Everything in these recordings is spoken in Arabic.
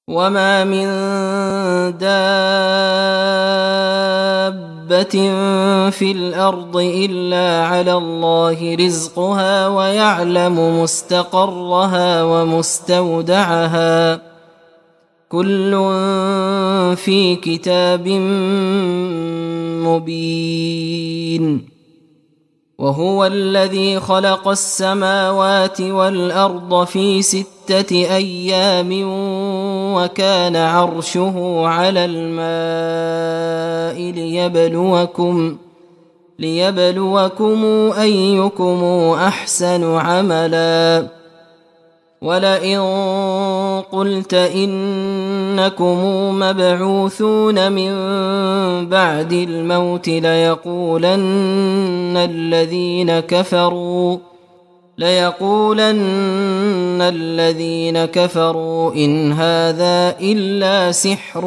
وما من دابة في الأرض إلا على الله رزقها ويعلم مستقرها ومستودعها كل في كتاب مبين. وهو الذي خلق السماوات والأرض في 6 أيام وكان عرشه على الماء ليبلوكم أيكم أحسن عملا. ولئن قلت إنكم مبعوثون من بعد الموت ليقولن الذين كفروا إن هذا إلا سحر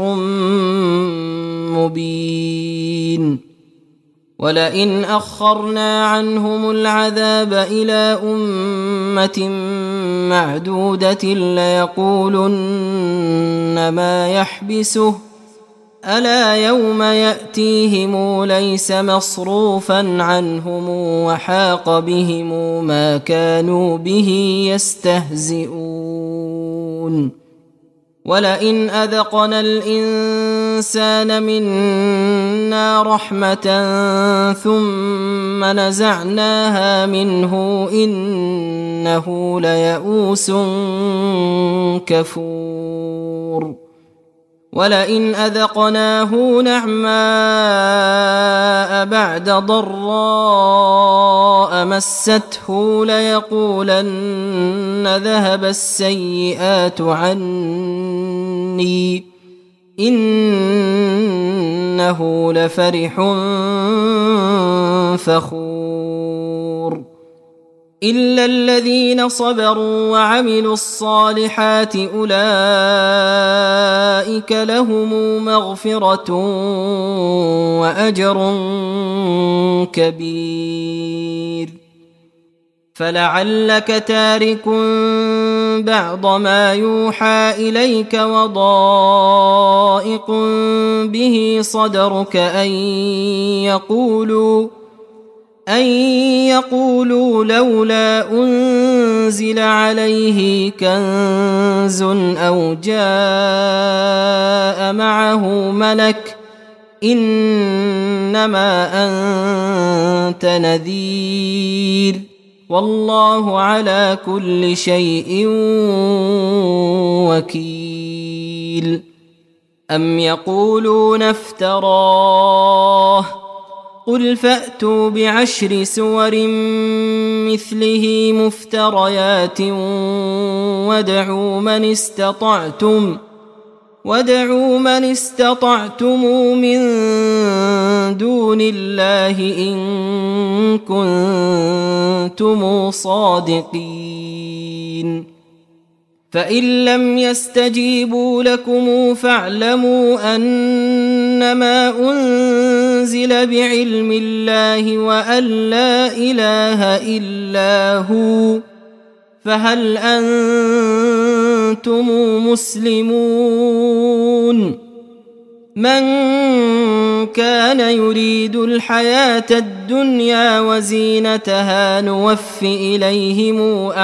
مبين. ولئن أخرنا عنهم العذاب إلى أمة معدودة ليقولن ما يحبسه ألا يوم يأتيهم ليس مصروفا عنهم وحاق بهم ما كانوا به يستهزئون. ولئن أذقنا الإنسان منا رحمة ثم نزعناها منه إنه ليئوس كفور. ولئن أذقناه نعماء بعد ضراء مسته ليقولن ذهب السيئات عني إنه لفرح فخور. إلا الذين صبروا وعملوا الصالحات أولئك لهم مغفرة وأجر كبير. فلعلك تارك بعض ما يوحى إليك وضائق به صدرك أن يقولوا لولا أنزل عليه كنز أو جاء معه ملك إنما أنت نذير والله على كل شيء وكيل. أم يقولون افتراه قل فأتوا ب10 سور مثله مفتريات وادعوا من استطعتم من دون الله إن كنتم صادقين. فإن لم يستجيبوا لكم فاعلموا أنما أنزل بعلم الله وأن لا إله إلا هو فهل أنتم مسلمون. من كان يريد الحياة الدنيا وزينتها نوف إليهم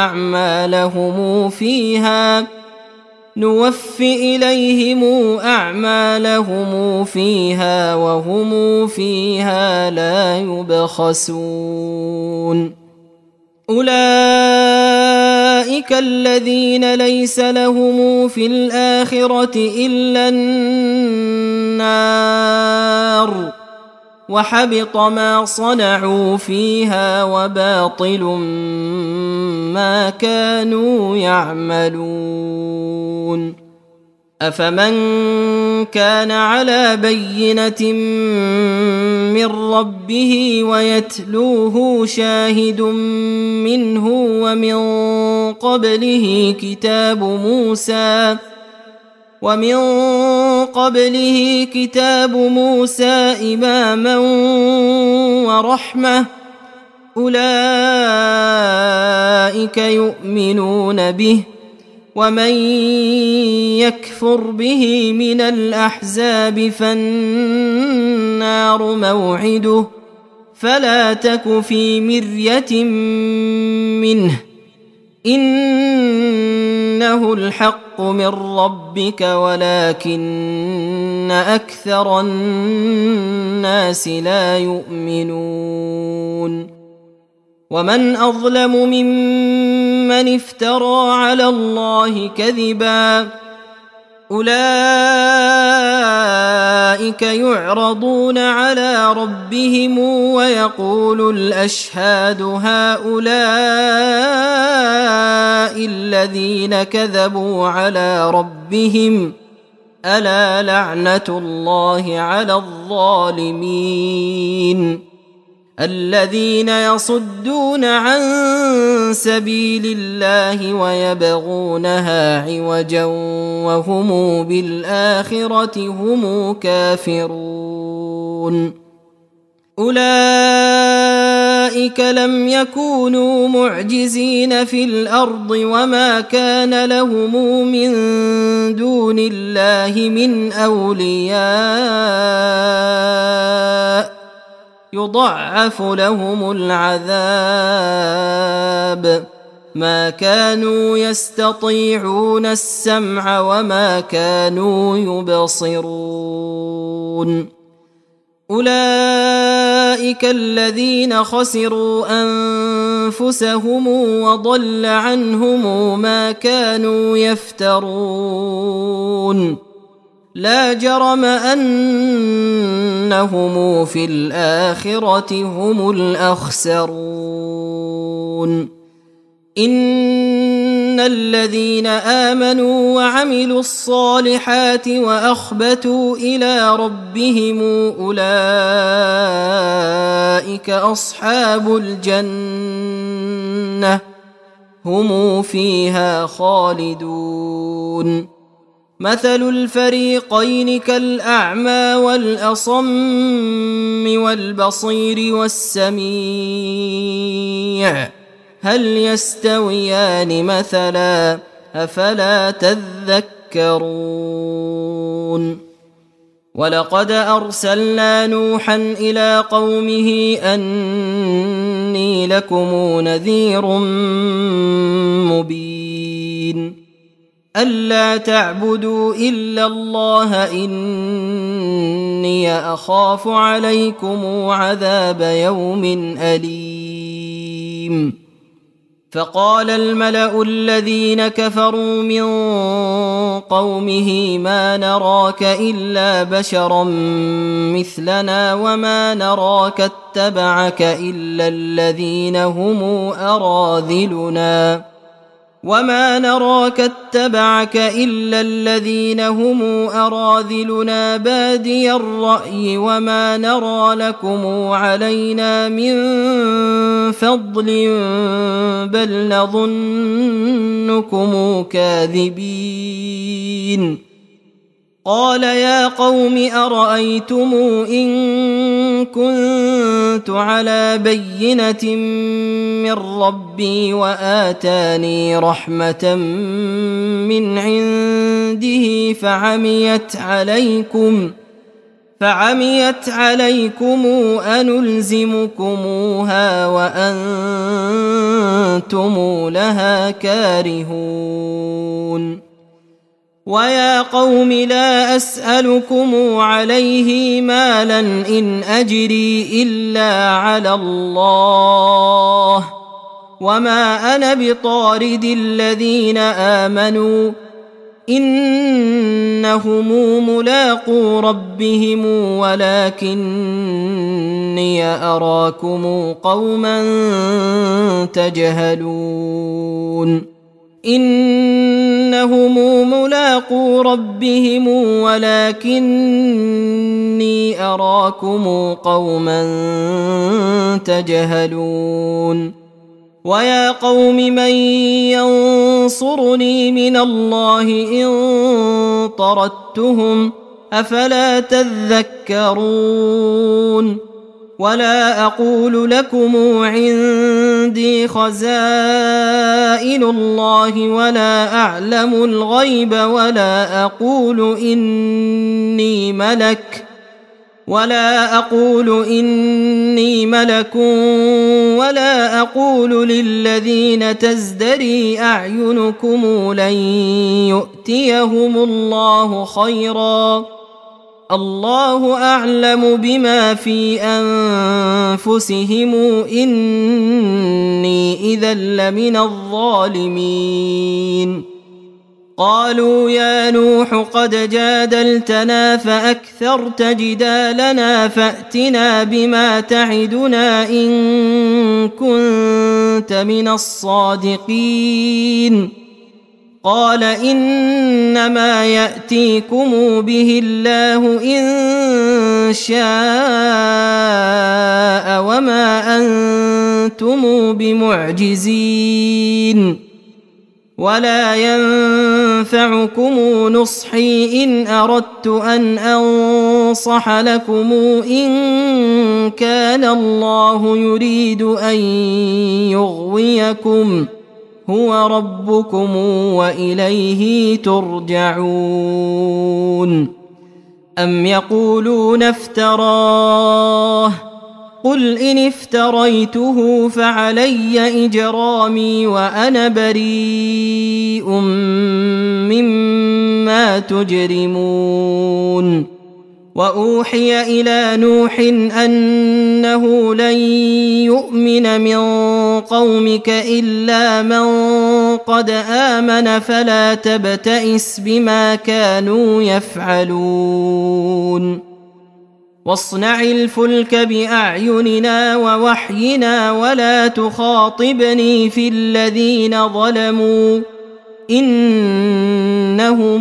أعمالهم فيها وهم فيها لا يبخسون. أولئك الذين ليس لهم في الآخرة إلا النار وحبط ما صنعوا فيها وباطل ما كانوا يعملون. أفمن كان على بينة من ربه ويتلوه شاهد منه ومن قبله كتاب موسى إماما ورحمة أولئك يؤمنون به ومن يكفر به من الأحزاب فالنار موعده فلا تك في مرية منه إنه الحق من ربك ولكن أكثر الناس لا يؤمنون ومن أظلم ممن افترى على الله كذبا أولئك يعرضون على ربهم ويقول الأشهاد هؤلاء الذين كذبوا على ربهم ألا لعنة الله على الظالمين الذين يصدون عن سبيل الله ويبغونها عوجا وهم بالآخرة هم كافرون أولئك لم يكونوا معجزين في الأرض وما كان لهم من دون الله من أولياء يضعف لهم العذاب ما كانوا يستطيعون السمع وما كانوا يبصرون أولئك الذين خسروا أنفسهم وضل عنهم ما كانوا يفترون لا جرم أنهم في الآخرة هم الأخسرون إن الذين آمنوا وعملوا الصالحات وأخبتوا إلى ربهم أولئك أصحاب الجنة هم فيها خالدون مثل الفريقين كالأعمى والأصم والبصير والسميع هل يستويان مثلا أفلا تذكرون ولقد أرسلنا نوحا إلى قومه أني لكم نذير مبين ألا تعبدوا إلا الله إني أخاف عليكم عذاب يوم أليم فقال الملأ الذين كفروا من قومه ما نراك إلا بشرا مثلنا وما نراك اتبعك إلا الذين هم أراذلنا بادي الرأي وما نرى لكم علينا من فضل بل نظنكم كاذبين قال يا قوم أرأيتم إن كنت على بينة من ربي وآتاني رحمة من عنده فعميت عليكم أنلزمكموها وأنتم لها كارهون ويا قوم لا أسألكم عليه مالا إن أجري إلا على الله وما أنا بطارد الذين آمنوا إنهم ملاقو ربهم ولكني أراكم قوما تجهلون إنهم ملاقو ربهم ولكني أراكم قوما تجهلون ويا قوم من ينصرني من الله إن طردتهم أفلا تذكرون ولا أقول لكم عندي خزائن الله ولا أعلم الغيب ولا أقول إني ملك ولا أقول للذين تزدري أعينكم لن يؤتيهم الله خيرا الله أعلم بما في أنفسهم إني إذا لمن الظالمين. قالوا يا نوح قد جادلتنا فأكثرت جدالنا فأتنا بما تعدنا إن كنت من الصادقين. قال إنما يأتيكم به الله إن شاء وما أنتم بمعجزين ولا ينفعكم نصحي إن أردت أن أنصح لكم إن كان الله يريد أن يغويكم هو ربكم وإليه ترجعون. أم يقولون افتراه قل إن افتريته فعلي إجرامي وأنا بريء مما تجرمون. وأوحي إلى نوح أنه لن يؤمن من قومك إلا من قد آمن فلا تبتئس بما كانوا يفعلون. واصنع الفلك بأعيننا ووحينا ولا تخاطبني في الذين ظلموا إنهم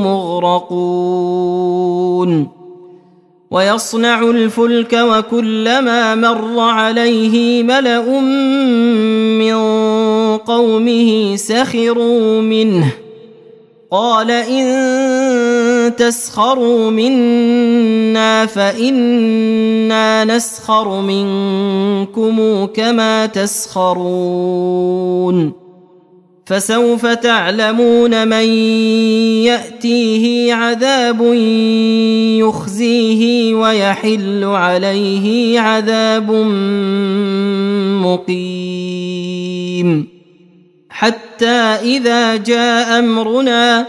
مغرقون. ويصنع الفلك وكلما مر عليه ملأ من قومه سخروا منه قال إن تسخروا منا فإنا نسخر منكم كما تسخرون. فسوف تعلمون من يأتيه عذاب يخزيه ويحل عليه عذاب مقيم. حتى إذا جاء أمرنا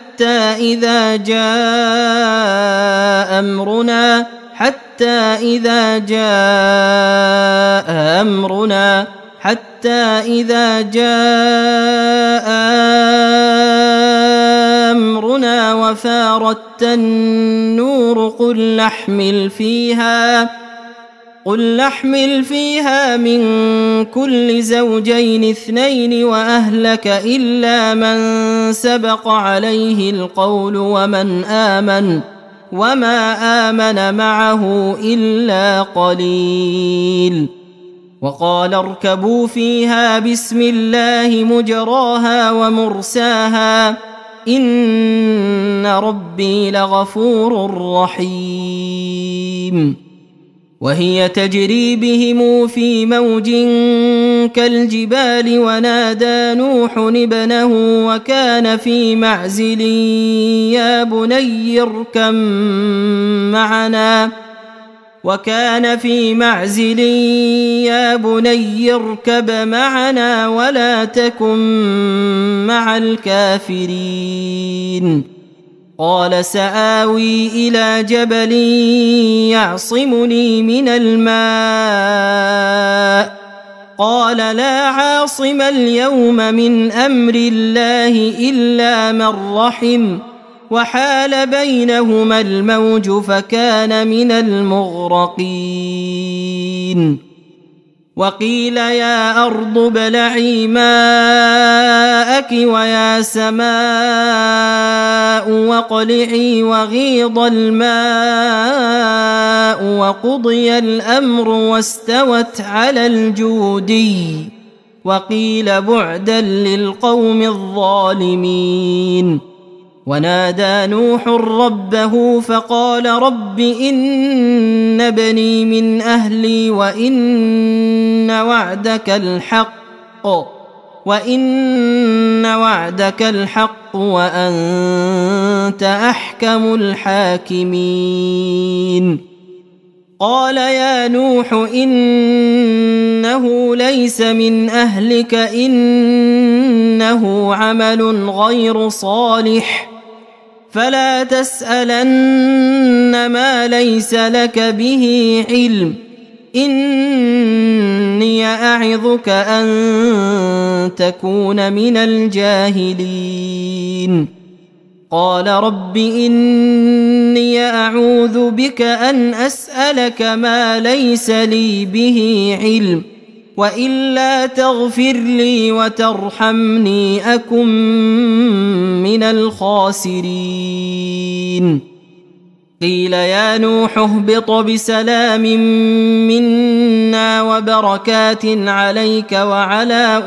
وفارت النور قل نحمل فيها من كل زوجين 2 وأهلك إلا من سبق عليه القول ومن آمن وما آمن معه إلا قليل. وقال اركبوا فيها بسم الله مجراها ومرساها إن ربي لغفور رحيم. وهي تجري بهم في موج كالجبال ونادى نوح ابنه وكان في معزل يا بني اركب معنا ولا تكن مع الكافرين. قال سآوي إلى جبل يعصمني من الماء قال لا عاصم اليوم من أمر الله إلا من رحم وحال بينهما الموج فكان من المغرقين. وقيل يا أرض ابلعي ماءك ويا سماء واقلعي وغيض الماء وقضي الأمر واستوت على الجودي وقيل بعدا للقوم الظالمين. ونادى نوح ربه فقال رب إن ابني من أهلي وإن وعدك الحق وأنت أحكم الحاكمين قال يا نوح إنه ليس من أهلك إنه عمل غير صالح فلا تسألن ما ليس لك به علم إني أعظك أن تكون من الجاهلين قال رب إني أعوذ بك أن أسألك ما ليس لي به علم وإلا تغفر لي وترحمني أكن من الخاسرين قيل يا نوح اهبط بسلام منا وبركات عليك وعلى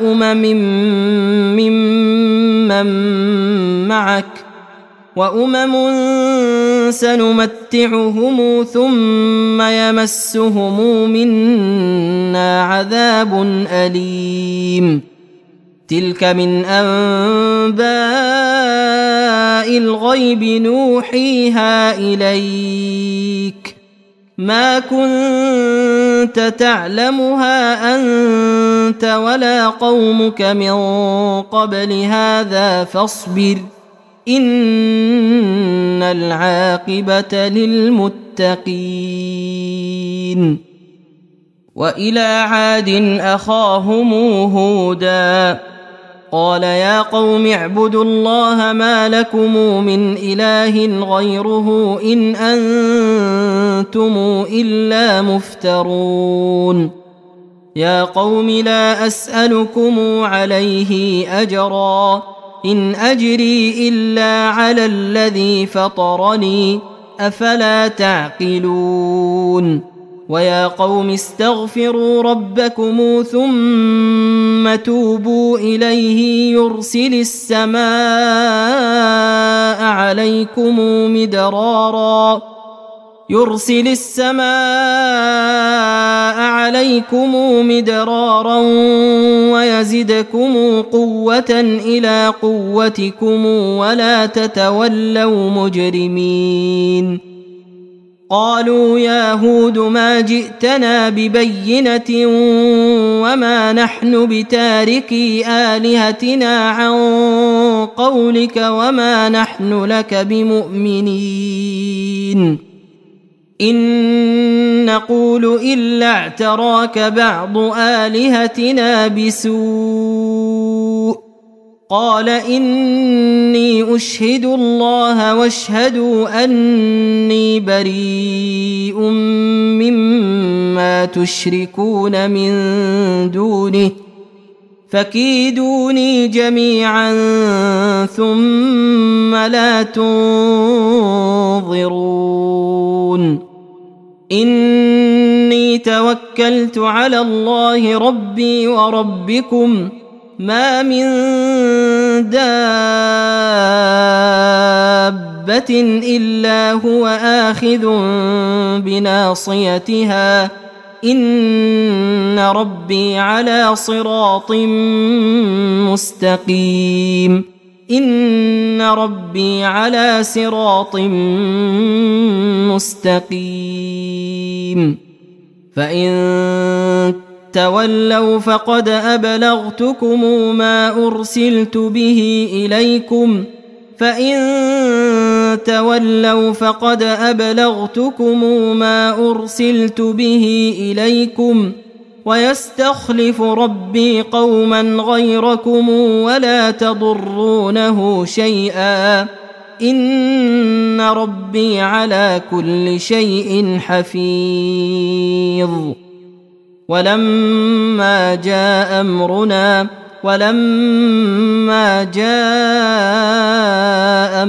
ممن معك وأمم سنمتعهم ثم يمسهم منا عذاب أليم تلك من أنباء الغيب نوحيها إليك ما كنت تعلمها أنت ولا قومك من قبل هذا فاصبر إن العاقبة للمتقين وإلى عاد أخاهم هودا قال يا قوم اعبدوا الله ما لكم من إله غيره إن أنتم إلا مفترون يا قوم لا أسألكم عليه أجرا إن أجري إلا على الذي فطرني أفلا تعقلون ويا قوم استغفروا ربكم ثم توبوا إليه يرسل السماء عليكم مدرارا ويزدكم قوة إلى قوتكم ولا تتولوا مجرمين قالوا يا هود ما جئتنا ببينة وما نحن بتاركي آلهتنا عن قولك وما نحن لك بمؤمنين إن نقول إلا اعتراك بعض آلهتنا بسوء قال إني أشهد الله واشهدوا أني بريء مما تشركون من دونه فكيدوني جميعا ثم لا تنظرون إني توكلت على الله ربي وربكم ما من دابة إلا هو آخذ بناصيتها إن ربي على صراط مستقيم إن ربي على صراط مستقيم فإن تولوا فقد أبلغتكم ما أرسلت به إليكم ويستخلف ربي قوما غيركم ولا تضرونه شيئا إن ربي على كل شيء حفيظ ولما جاء أمرنا ولما جاء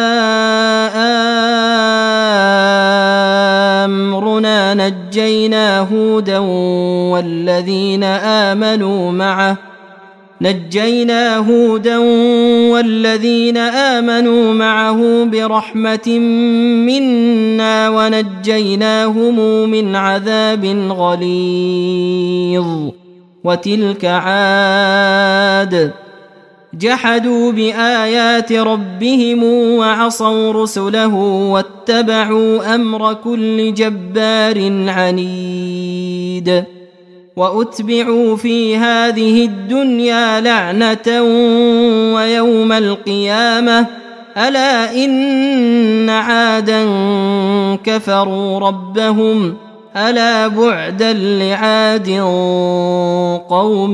أمرنا نجينا والذين آمنوا معه برحمة منا ونجيناهم من عذاب غليظ. وتلك عاد جحدوا بآيات ربهم وعصوا رسله واتبعوا أمر كل جبار عنيد. وأتبعوا في هذه الدنيا لعنة ويوم القيامة ألا إن عادا كفروا ربهم ألا بعدا لعاد قوم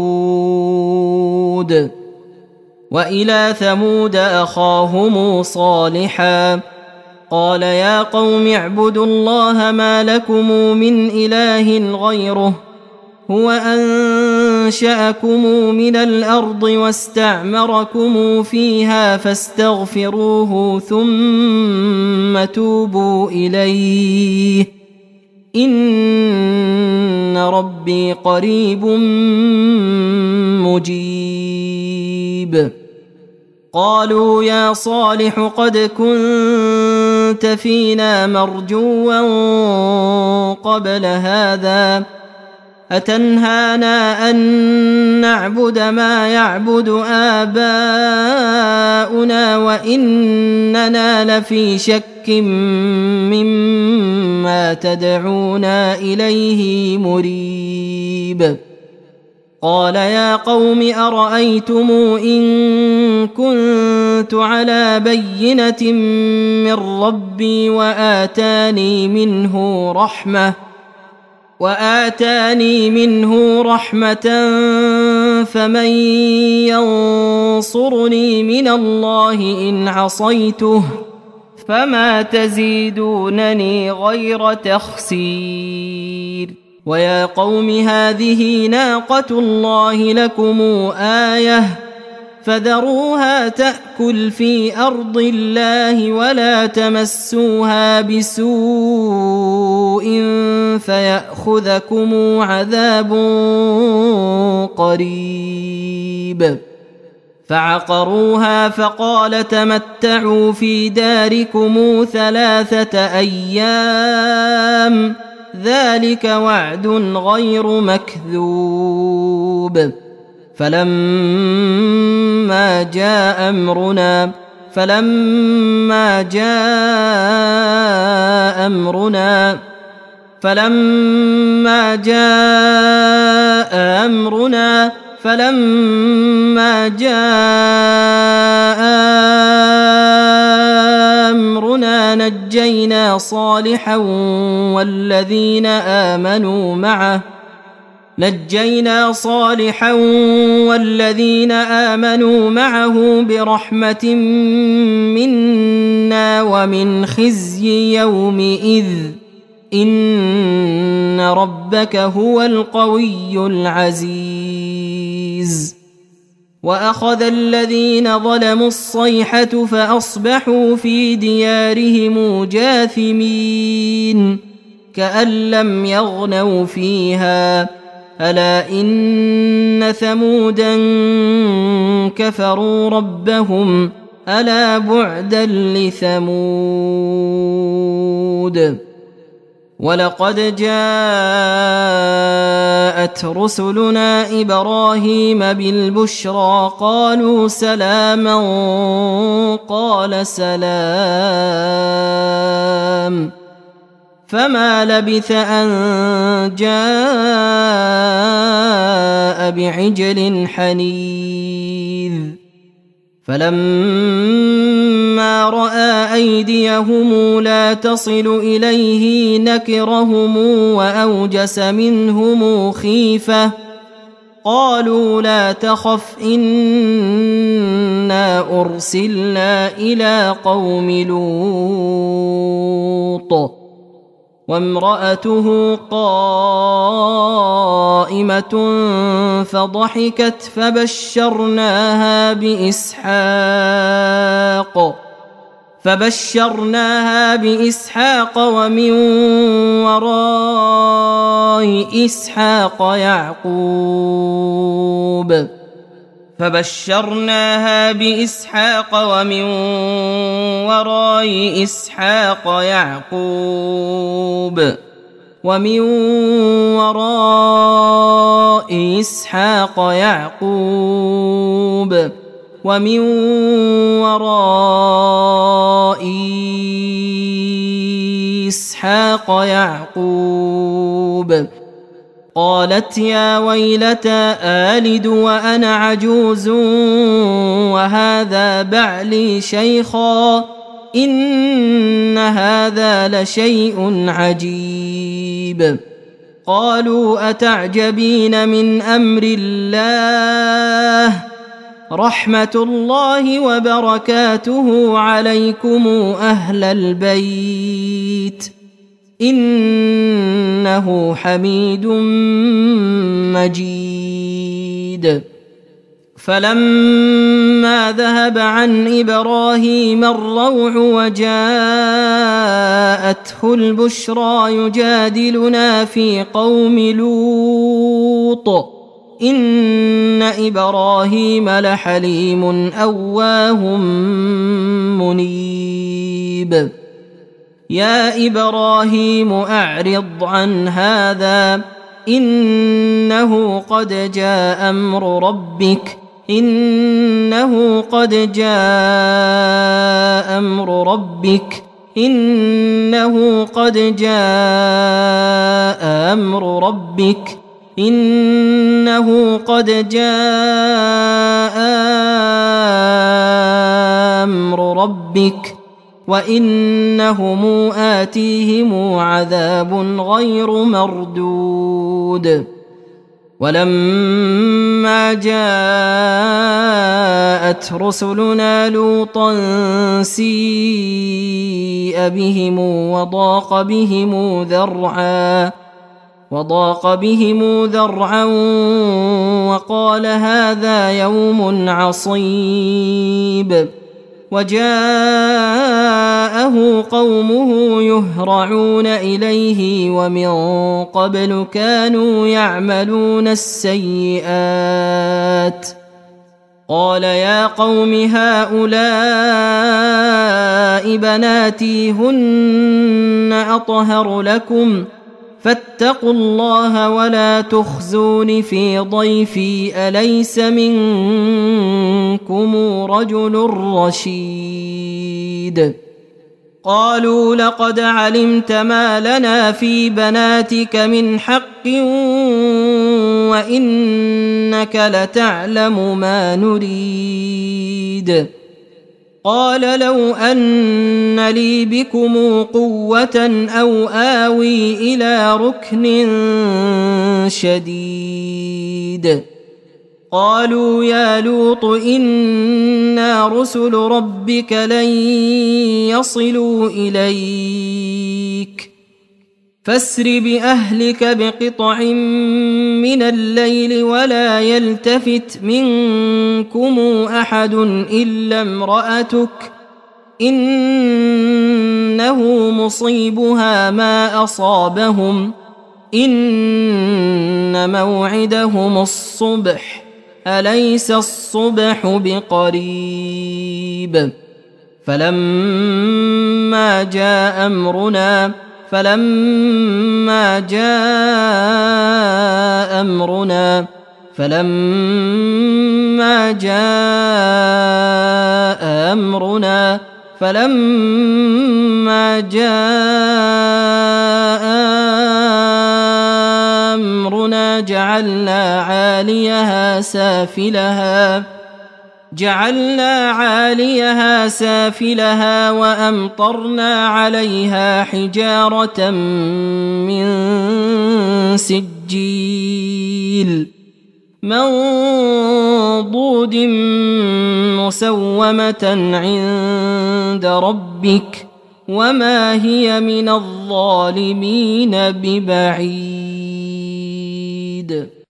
هود. وإلى ثمود أخاهم صالحا قال يا قوم اعبدوا الله ما لكم من إله غيره هو أنشأكم من الأرض واستعمركم فيها فاستغفروه ثم توبوا إليه إن ربي قريب مجيب. قالوا يا صالح قد كنت فينا مرجوا قبل هذا أتنهانا أن نعبد ما يعبد آباؤنا وإننا لفي شك مما تدعونا إليه مريب. قال يا قوم أرأيتم إن كنت على بينة من ربي وآتاني منه رحمة فمن ينصرني من الله إن عصيته فما تزيدونني غير تخسير. ويا قوم هذه ناقة الله لكم آية فذروها تأكل في أرض الله ولا تمسوها بسوء فيأخذكم عذاب قريب. فعقروها فقال تمتعوا في داركم 3 أيام ذلك وعد غير مكذوب. فلما جاء أمرنا فلما جاء أمرنا نجينا صالحا والذين آمنوا معه برحمة منا ومن خزي يومئذ إن ربك هو القوي العزيز. وأخذ الذين ظلموا الصيحة فأصبحوا في ديارهم جاثمين كأن لم يغنوا فيها ألا إن ثمودا كفروا ربهم ألا بعدا لثمود. ولقد جاءت رسلنا إبراهيم بالبشرى قالوا سلاما قال سلام فما لبث أن جاء بعجل حنيذ. فلما رأى أيديهم لا تصل إليه نكرهم وأوجس منهم خيفة قالوا لا تخف إنا أرسلنا إلى قوم لوط وامرأته قائمة فضحكت فبشرناها بإسحاق ومن وراء إسحاق يعقوب فبشرناها بإسحاق ومن وراء إسحاق يعقوب ومن وراء إسحاق يعقوب ومن وراء إسحاق يعقوب قالت يا ويلتى آلد وأنا عجوز وهذا بعلي شيخا إن هذا لشيء عجيب قالوا أتعجبين من أمر الله رحمة الله وبركاته عليكم أهل البيت إنه حميد مجيد فلما ذهب عن إبراهيم الروع وجاءته البشرى يجادلنا في قوم لوط إن إبراهيم لحليم أواه منيب يا إبراهيم أعرض عن هذا إنه قد جاء أمر ربك إنه قد جاء أمر ربك إنه قد جاء أمر ربك إنه قد جاء أمر ربك وإنهم آتيهم عذاب غير مردود ولما جاءت رسلنا لوطا سيء بهم وضاق بهم ذرعا وقال هذا يوم عصيب وجاءه قومه يهرعون إليه ومن قبل كانوا يعملون السيئات قال يا قوم هؤلاء بناتي هن أطهر لكم فاتقوا الله ولا تخزون في ضيفي أليس منكم رجل رشيد قالوا لقد علمت ما لنا في بناتك من حق وإنك لتعلم ما نريد قال لو أن لي بكم قوة أو آوي إلى ركن شديد قالوا يا لوط إنا رسل ربك لن يصلوا إليك فاسر بأهلك بقطع من الليل ولا يلتفت منكم أحد إلا امرأتك إنه مصيبها ما أصابهم إن موعدهم الصبح أليس الصبح بقريب فلما جاء أمرنا فلما جاء أمرنا فلما جاء أمرنا جعلنا عاليها سافلها وأمطرنا عليها حجارة من سجيل منضود مسومة عند ربك وما هي من الظالمين ببعيد